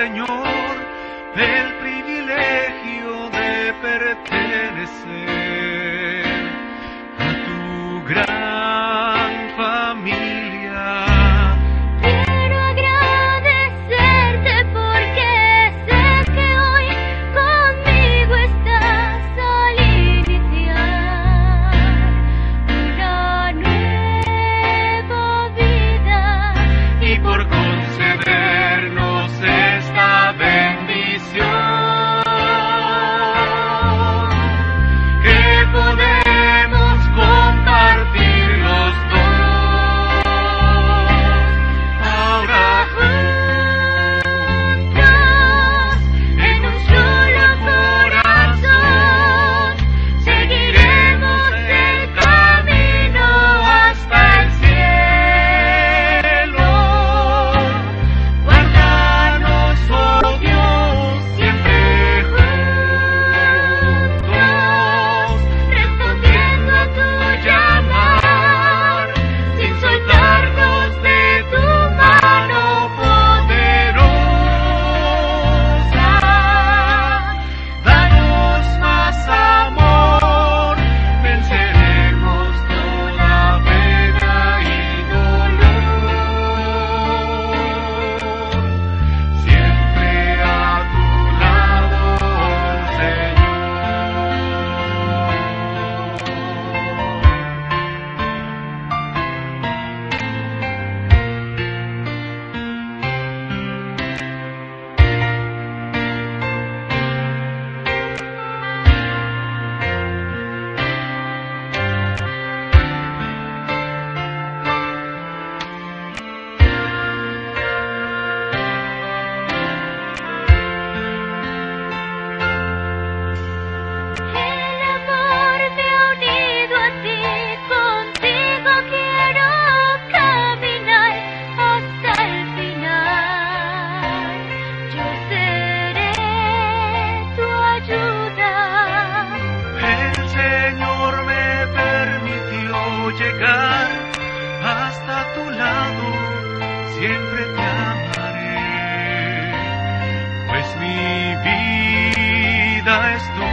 Señor, el privilegio de pertenecer a tu gran familia. Quiero agradecerte porque sé que hoy conmigo estás al iniciar una nueva vida Y por concedernos esta bendición, que podemos compartir los dos, ahora juntos, en un solo corazón, seguiremos el camino hasta el cielo. Guárdanos, oh Dios, siempre juntos, respondiendo a tu llamar, sin soltarnos de tu mano poderosa. Danos más amor, venceremos toda pena y dolor. Siempre a tu lado, Señor. El amor me ha unido a ti, contigo quiero caminar hasta el final. Yo seré tu ayuda. El Señor me permitió llegar hasta tu lado, siempre te amaré, pues mi vida es tu